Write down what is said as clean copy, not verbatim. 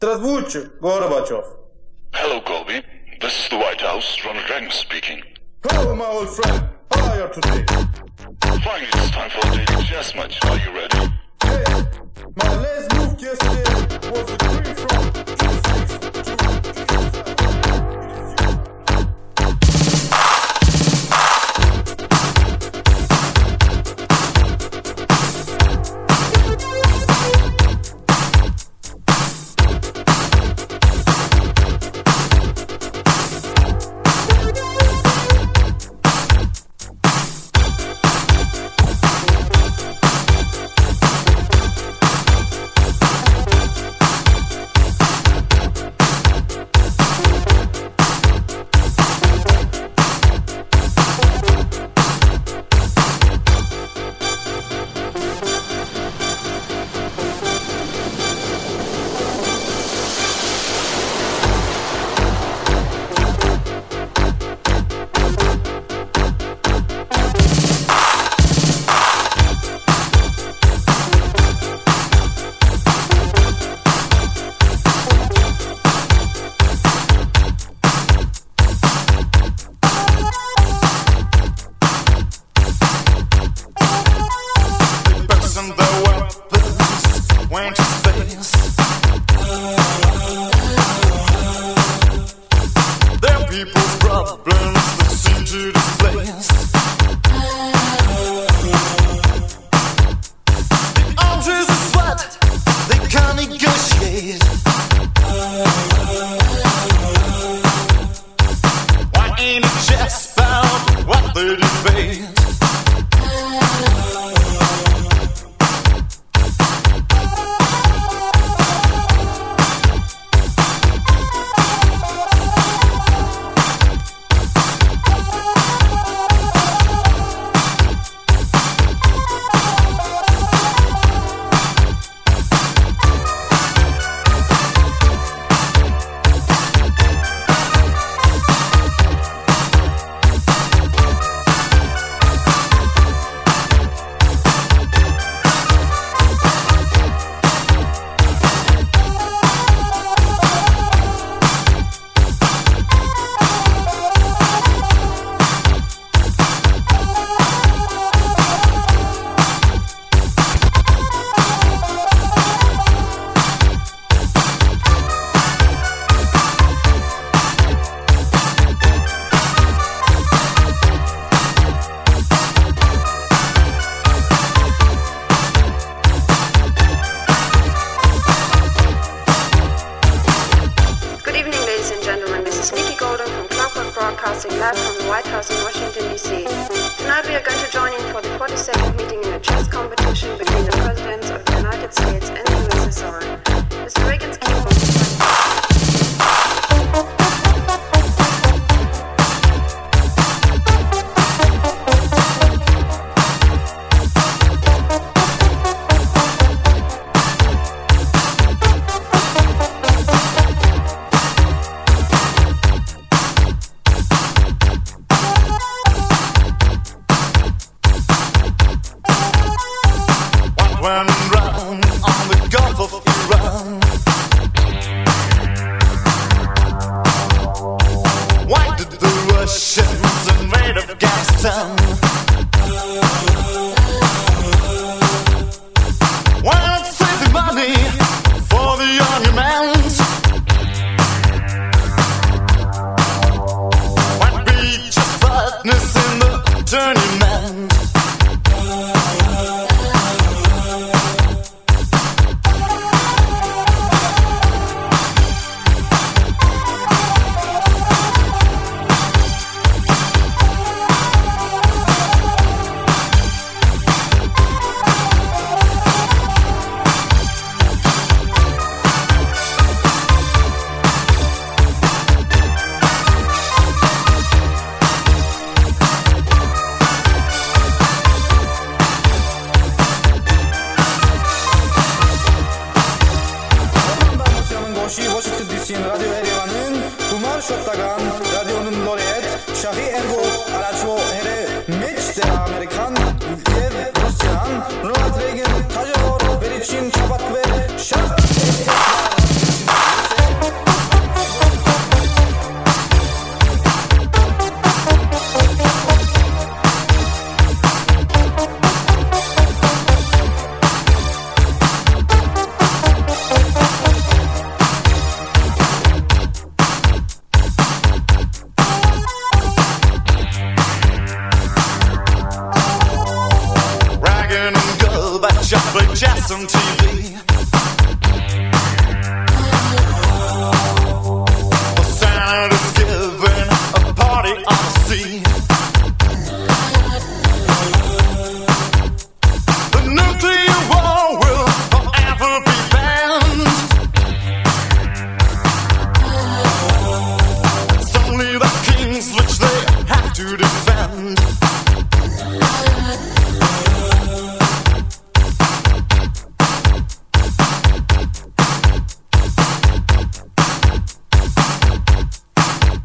Здравствуйте, Gorbachev. Hello, Colby. This is the White House. Ronald Reagan speaking. Hello, my old friend. How are you today? Finally, it's time for a daily chess match. Are you ready? Hey, my last move yesterday was a queen from G6 to live from the White House in Washington, D.C. Tonight we are going to join in for the 42nd meeting in a chess competition between the presidents of the United States and the USSR. Mr. Reagan's keyboard. 워싱턴 DC인 라디오 에리와는 부마를 쉬었다간 라디오는 노래에 샤히 에르고 아라치오 헤레 미치 데 아메리칸 예브 러시안